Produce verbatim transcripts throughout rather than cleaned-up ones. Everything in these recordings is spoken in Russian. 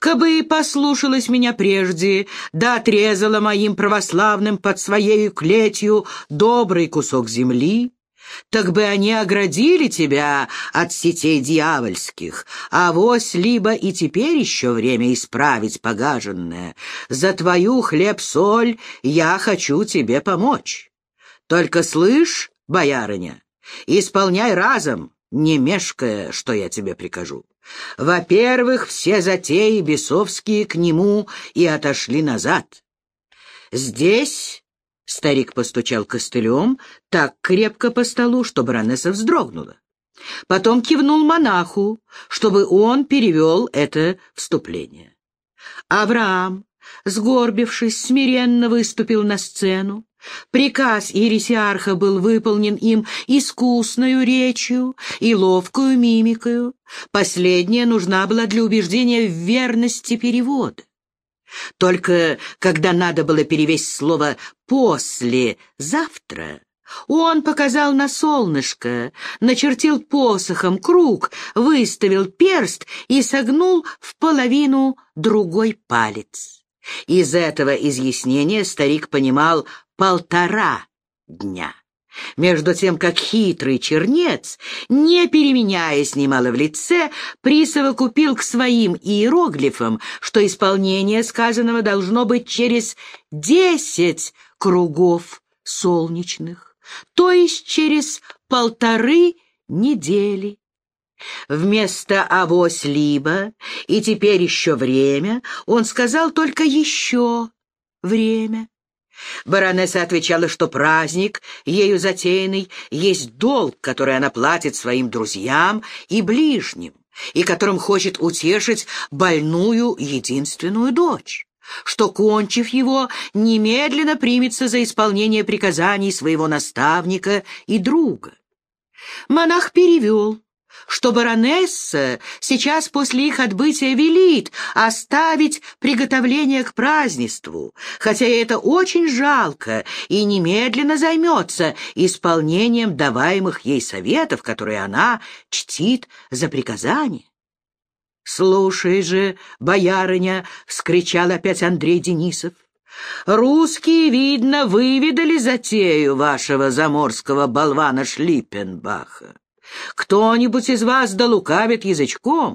Кабы и послушалась меня прежде, да отрезала моим православным под своею клетью добрый кусок земли, так бы они оградили тебя от сетей дьявольских, а вось либо и теперь еще время исправить погаженное. За твою хлеб-соль я хочу тебе помочь. Только слышь, боярыня, исполняй разом, не мешкая, что я тебе прикажу. Во-первых, все затеи бесовские к нему и отошли назад. Здесь старик постучал костылем так крепко по столу, что баронесса вздрогнула. Потом кивнул монаху, чтобы он перевел это вступление. Авраам, сгорбившись, смиренно выступил на сцену. Приказ ересиарха был выполнен им искусною речью и ловкою мимикою. Последняя нужна была для убеждения в верности перевода. Только когда надо было перевести слово «после завтра», он показал на солнышко, начертил посохом круг, выставил перст и согнул в половину другой палец. Из этого изъяснения старик понимал полтора дня. Между тем, как хитрый чернец, не переменяясь немало в лице, присовокупил к своим иероглифам, что исполнение сказанного должно быть через десять кругов солнечных, то есть через полторы недели. Вместо «авось либо» и «теперь еще время» он сказал только «еще время». Баронесса отвечала, что праздник, ею затеянный, есть долг, который она платит своим друзьям и ближним, и которым хочет утешить больную единственную дочь, что, кончив его, немедленно примется за исполнение приказаний своего наставника и друга. Монах перевел, что баронесса сейчас после их отбытия велит оставить приготовление к празднеству, хотя это очень жалко, и немедленно займется исполнением даваемых ей советов, которые она чтит за приказание. «Слушай же, боярыня!» — вскричал опять Андрей Денисов. «Русские, видно, выведали затею вашего заморского болвана Шлиппенбаха. Кто-нибудь из вас долукавит язычком?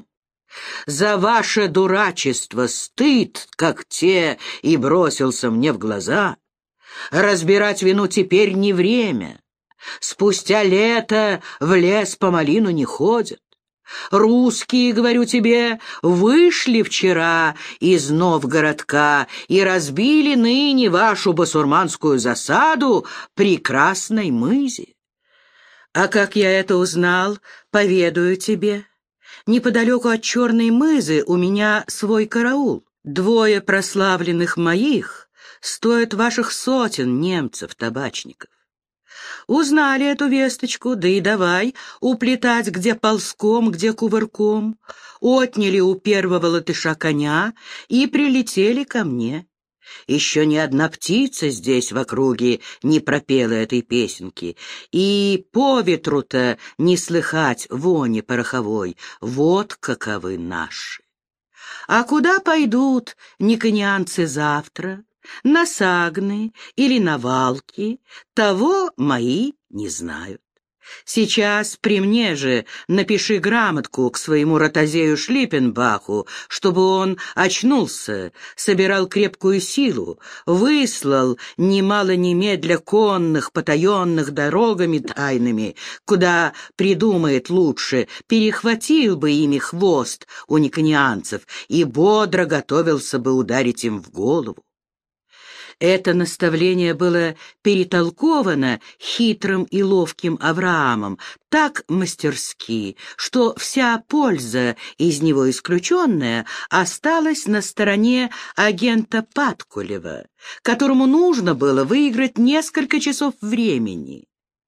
За ваше дурачество стыд, как те, и бросился мне в глаза. Разбирать вину теперь не время. Спустя лето в лес по малину не ходят. Русские, говорю тебе, вышли вчера из Новгородка и разбили ныне вашу басурманскую засаду при Красной мызе. А как я это узнал, поведаю тебе. Неподалеку от Черной мызы у меня свой караул. Двое прославленных моих стоят ваших сотен немцев-табачников. Узнали эту весточку, да и давай уплетать где ползком, где кувырком. Отняли у первого латыша коня и прилетели ко мне. Еще ни одна птица здесь в округе не пропела этой песенки, и по ветру-то не слыхать вони пороховой. Вот каковы наши. А куда пойдут никонианцы завтра? На Сагны или на Валки? Того мои не знают. Сейчас при мне же напиши грамотку к своему ротозею Шлиппенбаху, чтобы он очнулся, собирал крепкую силу, выслал немало немедля конных, потаенных дорогами тайными, куда придумает лучше, перехватил бы ими хвост у никонианцев и бодро готовился бы ударить им в голову. Это наставление было перетолковано хитрым и ловким Авраамом так мастерски, что вся польза, из него исключенная, осталась на стороне агента Падкулева, которому нужно было выиграть несколько часов времени.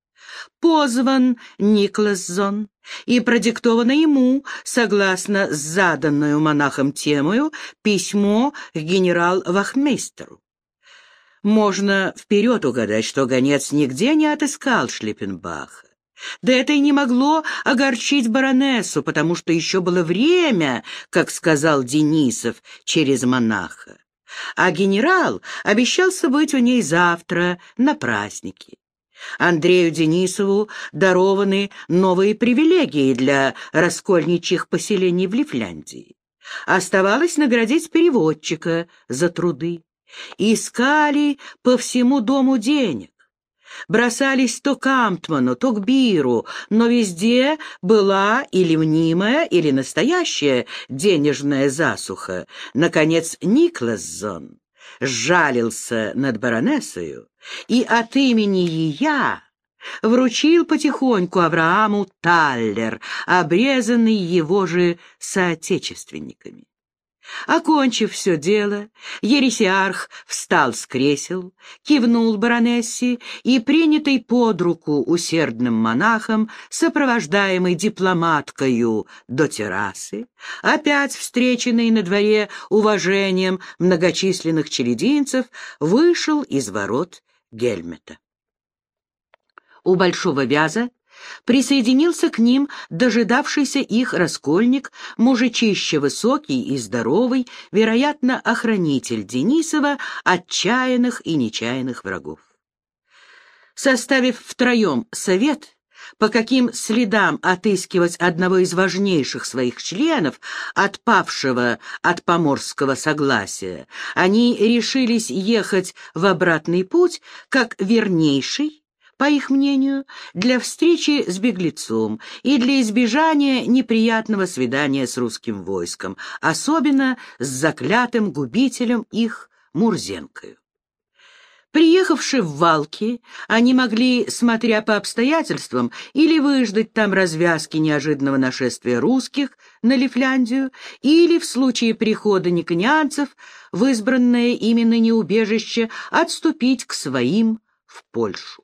Позван Никлассон и продиктовано ему, согласно с заданную монахом темою, письмо к генерал-вахмейстеру. Можно вперед угадать, что гонец нигде не отыскал Шлиппенбаха. Да это и не могло огорчить баронессу, потому что еще было время, как сказал Денисов, через монаха. А генерал обещался быть у ней завтра на празднике. Андрею Денисову дарованы новые привилегии для раскольничьих поселений в Лифляндии. Оставалось наградить переводчика за труды. Искали по всему дому денег. Бросались то к Амтману, то к Биру, но везде была или мнимая, или настоящая денежная засуха. Наконец Никлассон сжалился над баронессою и от имени ея вручил потихоньку Аврааму таллер, обрезанный его же соотечественниками. Окончив все дело, ересиарх встал с кресел, кивнул баронессе и, принятый под руку усердным монахом, сопровождаемый дипломаткою до террасы, опять встреченный на дворе уважением многочисленных челядинцев, вышел из ворот Гельмета. У Большого Вяза присоединился к ним дожидавшийся их раскольник, мужичище высокий и здоровый, вероятно, охранитель Денисова от чаянных и нечаянных врагов. Составив втроем совет, по каким следам отыскивать одного из важнейших своих членов, отпавшего от поморского согласия, они решились ехать в обратный путь как вернейший, по их мнению, для встречи с беглецом и для избежания неприятного свидания с русским войском, особенно с заклятым губителем их Мурзенкою. Приехавши в Валки, они могли, смотря по обстоятельствам, или выждать там развязки неожиданного нашествия русских на Лифляндию, или, в случае прихода никонианцев, в избранное ими ныне убежище, отступить к своим в Польшу.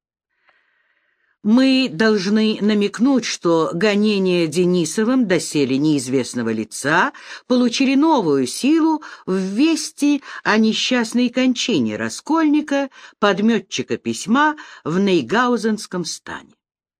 Мы должны намекнуть, что гонения Денисовым доселе неизвестного лица получили новую силу в вести о несчастной кончине раскольника, подметчика письма в Нейгаузенском стане.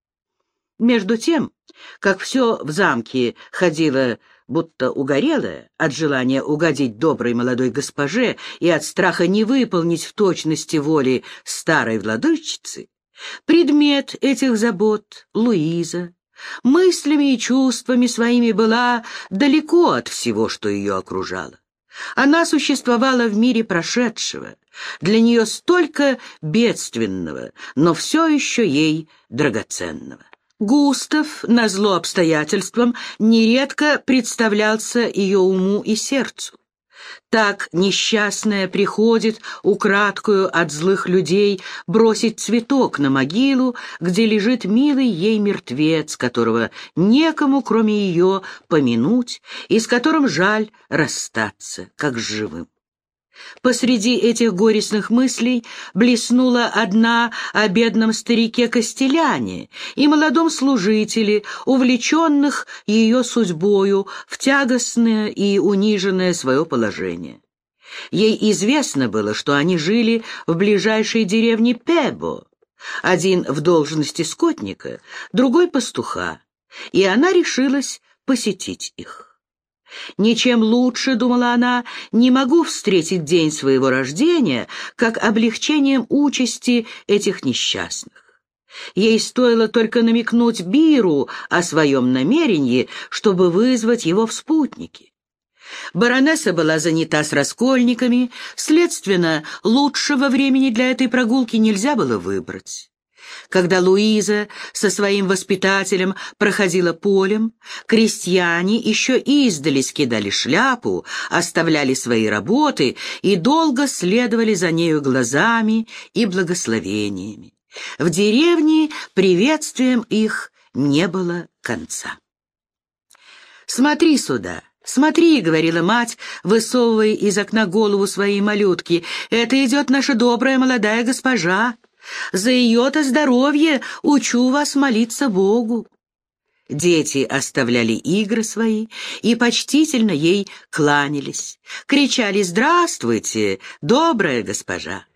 Между тем, как все в замке ходило будто угорелое от желания угодить доброй молодой госпоже и от страха не выполнить в точности воли старой владычицы, предмет этих забот, Луиза, мыслями и чувствами своими была далеко от всего, что ее окружало. Она существовала в мире прошедшего, для нее столько бедственного, но все еще ей драгоценного. Густав, назло обстоятельствам, нередко представлялся ее уму и сердцу. Так несчастная приходит украдкою от злых людей бросить цветок на могилу, где лежит милый ей мертвец, которого некому, кроме ее, помянуть, и с которым жаль расстаться, как с живым. Посреди этих горестных мыслей блеснула одна о бедном старике-костеляне и молодом служителе, увлеченных ее судьбою в тягостное и униженное свое положение. Ей известно было, что они жили в ближайшей деревне Пебо, один в должности скотника, другой пастуха, и она решилась посетить их. «Ничем лучше, — думала она, — не могу встретить день своего рождения, как облегчением участи этих несчастных». Ей стоило только намекнуть Биру о своем намерении, чтобы вызвать его в спутники. Баронесса была занята с раскольниками, следственно, лучшего времени для этой прогулки нельзя было выбрать. Когда Луиза со своим воспитателем проходила полем, крестьяне еще издали скидали шляпу, оставляли свои работы и долго следовали за нею глазами и благословениями. В деревне приветствием их не было конца. «Смотри сюда, смотри, — говорила мать, высовывая из окна голову своей малютки, — это идет наша добрая молодая госпожа. За ее-то здоровье учу вас молиться Богу». Дети оставляли игры свои и почтительно ей кланялись, кричали: «Здравствуйте, добрая госпожа!».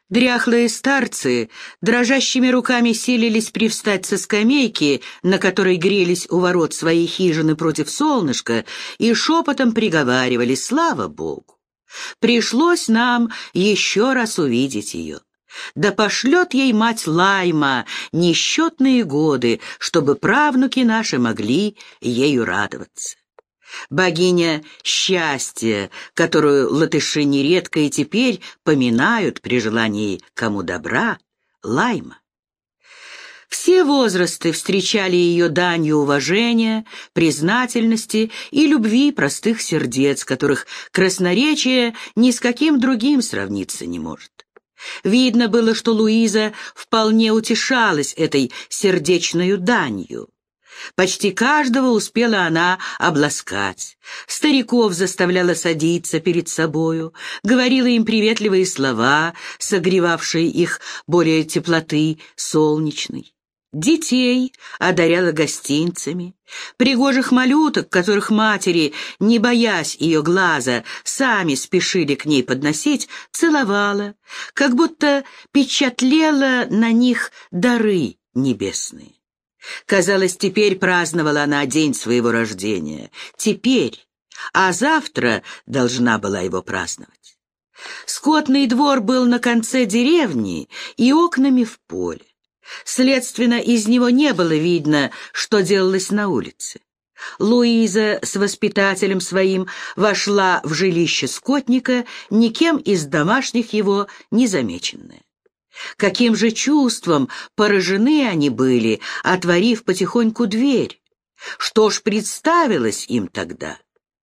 Дряхлые старцы дрожащими руками силились привстать со скамейки, на которой грелись у ворот своей хижины против солнышка, и шепотом приговаривали: «Слава Богу! Пришлось нам еще раз увидеть ее. Да пошлет ей мать Лайма несчетные годы, чтобы правнуки наши могли ею радоваться». Богиня счастья, которую латыши нередко и теперь поминают при желании кому добра, Лайма. Все возрасты встречали ее данью уважения, признательности и любви простых сердец, которых красноречие ни с каким другим сравниться не может. Видно было, что Луиза вполне утешалась этой сердечною данью. Почти каждого успела она обласкать. Стариков заставляла садиться перед собою, говорила им приветливые слова, согревавшие их более теплоты солнечной. Детей одаряла гостинцами, пригожих малюток, которых матери, не боясь ее глаза, сами спешили к ней подносить, целовала, как будто печатлела на них дары небесные. Казалось, теперь праздновала она день своего рождения. Теперь, а завтра должна была его праздновать. Скотный двор был на конце деревни и окнами в поле. Следственно, из него не было видно, что делалось на улице. Луиза с воспитателем своим вошла в жилище скотника, никем из домашних его не замеченная. Каким же чувством поражены они были, отворив потихоньку дверь. Что ж представилось им тогда?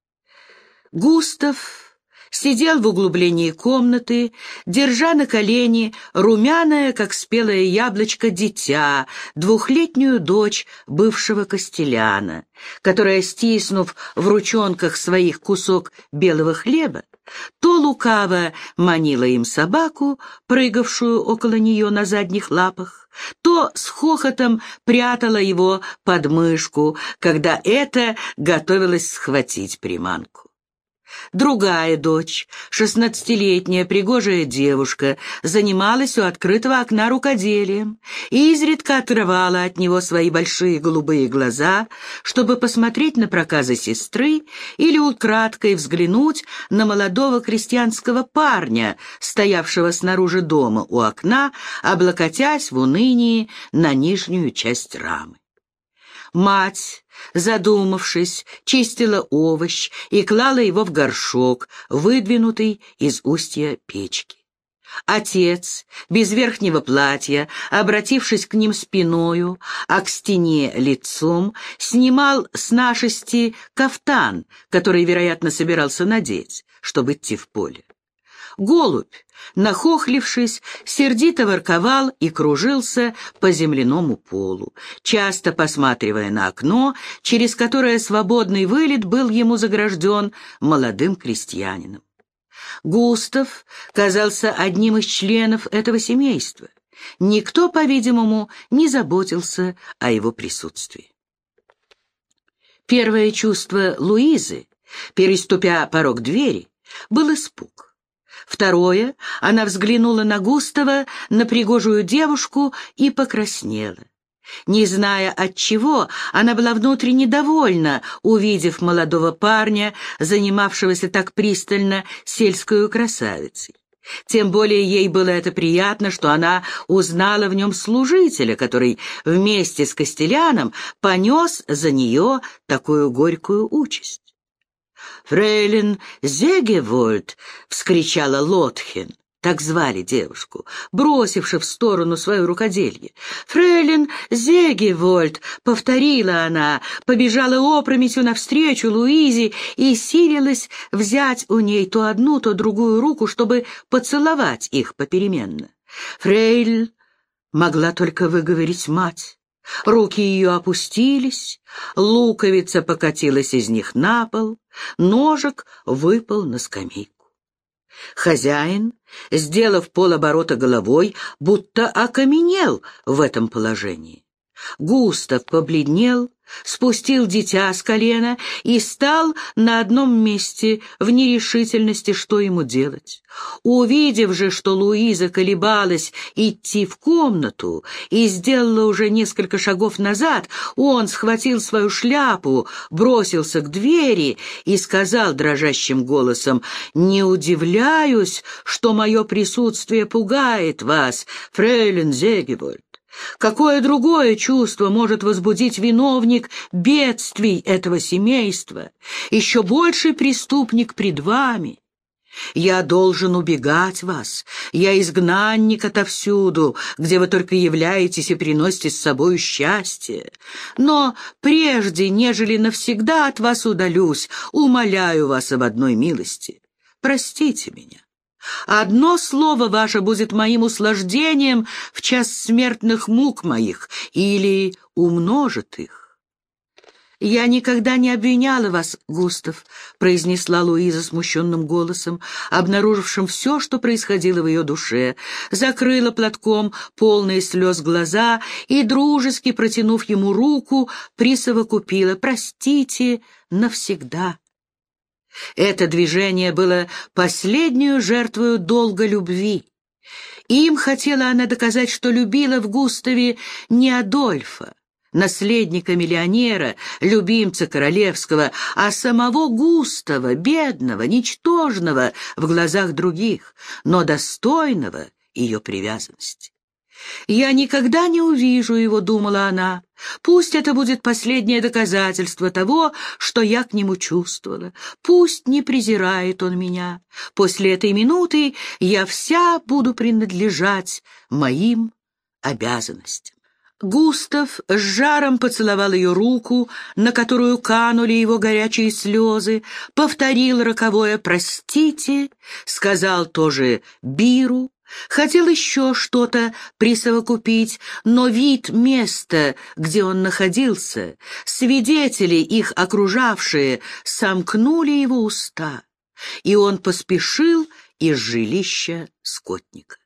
Густав сидел в углублении комнаты, держа на колени румяное, как спелое яблочко, дитя, двухлетнюю дочь бывшего костеляна, которая, стиснув в ручонках своих кусок белого хлеба, то лукаво манила им собаку, прыгавшую около нее на задних лапах, то с хохотом прятала его под мышку, когда эта готовилась схватить приманку. Другая дочь, шестнадцатилетняя пригожая девушка, занималась у открытого окна рукоделием и изредка отрывала от него свои большие голубые глаза, чтобы посмотреть на проказы сестры или украдкой взглянуть на молодого крестьянского парня, стоявшего снаружи дома у окна, облокотясь в унынии на нижнюю часть рамы. Мать, задумавшись, чистила овощ и клала его в горшок, выдвинутый из устья печки. Отец, без верхнего платья, обратившись к ним спиною, а к стене лицом, снимал с нашести кафтан, который, вероятно, собирался надеть, чтобы идти в поле. Голубь, нахохлившись, сердито ворковал и кружился по земляному полу, часто посматривая на окно, через которое свободный вылет был ему загражден молодым крестьянином. Густав казался одним из членов этого семейства. Никто, по-видимому, не заботился о его присутствии. Первое чувство Луизы, переступя порог двери, был испуг. Второе, она взглянула на Густава, на пригожую девушку, и покраснела. Не зная отчего, она была внутренне довольна, увидев молодого парня, занимавшегося так пристально сельскою красавицей. Тем более ей было это приятно, что она узнала в нем служителя, который вместе с костеляном понес за нее такую горькую участь. «Фрейлин Зегевольд!» — вскричала Лотхен, так звали девушку, бросивши в сторону свое рукоделье. «Фрейлин Зегевольд!» — повторила она, побежала опрометью навстречу Луизе и силилась взять у ней то одну, то другую руку, чтобы поцеловать их попеременно. Фрейль могла только выговорить мать. Руки ее опустились, луковица покатилась из них на пол, ножик выпал на скамейку. Хозяин, сделав полоборота головой, будто окаменел в этом положении. Густав побледнел, спустил дитя с колена и стал на одном месте в нерешительности, что ему делать. Увидев же, что Луиза колебалась идти в комнату и сделала уже несколько шагов назад, он схватил свою шляпу, бросился к двери и сказал дрожащим голосом: «Не удивляюсь, что мое присутствие пугает вас, фрейлин Зегевольд. Какое другое чувство может возбудить виновник бедствий этого семейства, еще больший преступник пред вами? Я должен убегать вас, я изгнанник отовсюду, где вы только являетесь и приносите с собой счастье. Но прежде, нежели навсегда от вас удалюсь, умоляю вас об одной милости. Простите меня. Одно слово ваше будет моим услаждением в час смертных мук моих или умножит их». «Я никогда не обвиняла вас, Густав», — произнесла Луиза смущенным голосом, обнаружившим все, что происходило в ее душе, закрыла платком полные слез глаза и, дружески протянув ему руку, присовокупила: «Простите навсегда». Это движение было последнюю жертвою долга любви. Им хотела она доказать, что любила в Густаве не Адольфа, наследника миллионера, любимца королевского, а самого Густава, бедного, ничтожного в глазах других, но достойного ее привязанности. «Я никогда не увижу его», — думала она. «Пусть это будет последнее доказательство того, что я к нему чувствовала. Пусть не презирает он меня. После этой минуты я вся буду принадлежать моим обязанностям». Густав с жаром поцеловал ее руку, на которую канули его горячие слезы, повторил роковое «простите», сказал тоже «биру», хотел еще что-то присовокупить, но вид места, где он находился, свидетели, их окружавшие, сомкнули его уста, и он поспешил из жилища скотника.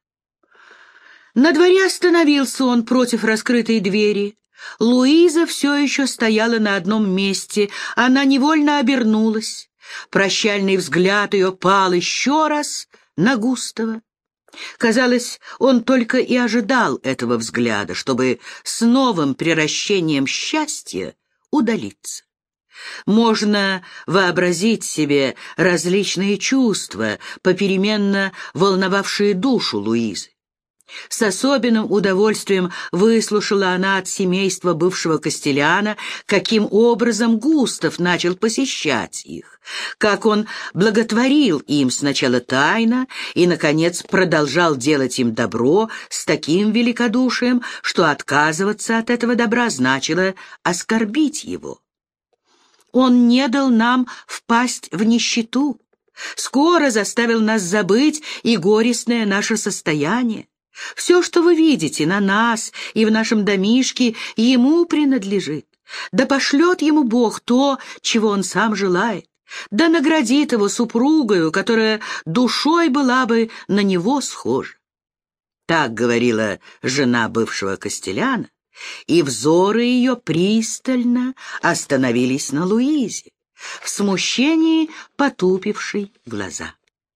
На дворе остановился он против раскрытой двери. Луиза все еще стояла на одном месте, она невольно обернулась. Прощальный взгляд ее пал еще раз на Густава. Казалось, он только и ожидал этого взгляда, чтобы с новым приращением счастья удалиться. Можно вообразить себе различные чувства, попеременно волновавшие душу Луизы. С особенным удовольствием выслушала она от семейства бывшего Кастеляна, каким образом Густав начал посещать их, как он благотворил им сначала тайно и, наконец, продолжал делать им добро с таким великодушием, что отказываться от этого добра значило оскорбить его. «Он не дал нам впасть в нищету, скоро заставил нас забыть и горестное наше состояние. Все, что вы видите на нас и в нашем домишке, ему принадлежит. Да пошлет ему Бог то, чего он сам желает. Да наградит его супругою, которая душой была бы на него схожа». Так говорила жена бывшего Кастеляна, и взоры ее пристально остановились на Луизе, в смущении потупившей глаза.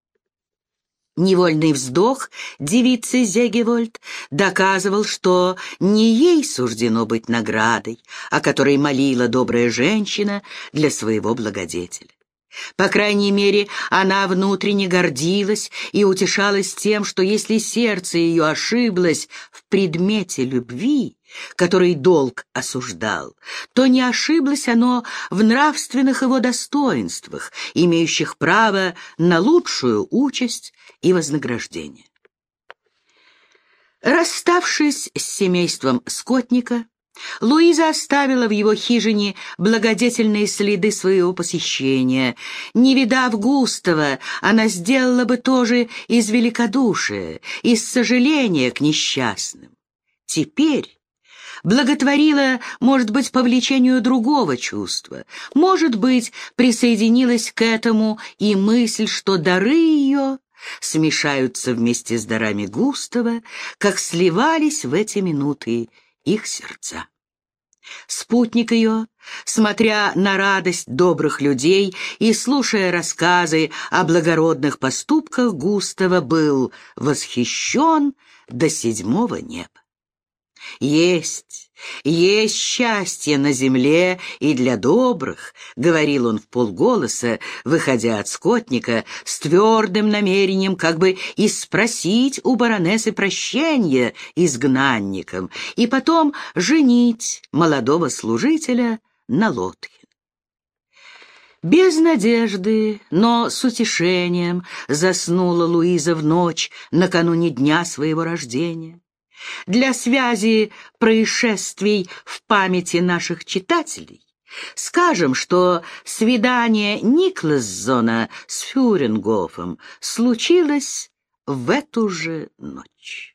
Невольный вздох девицы Зегевольд доказывал, что не ей суждено быть наградой, о которой молила добрая женщина для своего благодетеля. По крайней мере, она внутренне гордилась и утешалась тем, что если сердце ее ошиблось в предмете любви, который долг осуждал, то не ошиблось оно в нравственных его достоинствах, имеющих право на лучшую участь и вознаграждение. Расставшись с семейством скотника, Луиза оставила в его хижине благодетельные следы своего посещения. Не видав Густава, она сделала бы тоже из великодушия, из сожаления к несчастным. Теперь благотворила, может быть, по влечению другого чувства, может быть, присоединилась к этому и мысль, что дары ее смешаются вместе с дарами Густава, как сливались в эти минуты их сердца. Спутник ее, смотря на радость добрых людей и слушая рассказы о благородных поступках Густава, был восхищен до седьмого неба. «Есть, есть счастье на земле и для добрых», — говорил он вполголоса, выходя от скотника с твердым намерением как бы и спросить у баронессы прощения изгнанникам и потом женить молодого служителя на Лотхе. Без надежды, но с утешением заснула Луиза в ночь накануне дня своего рождения. Для связи происшествий в памяти наших читателей скажем, что свидание Никлассона с Фюрингофом случилось в эту же ночь.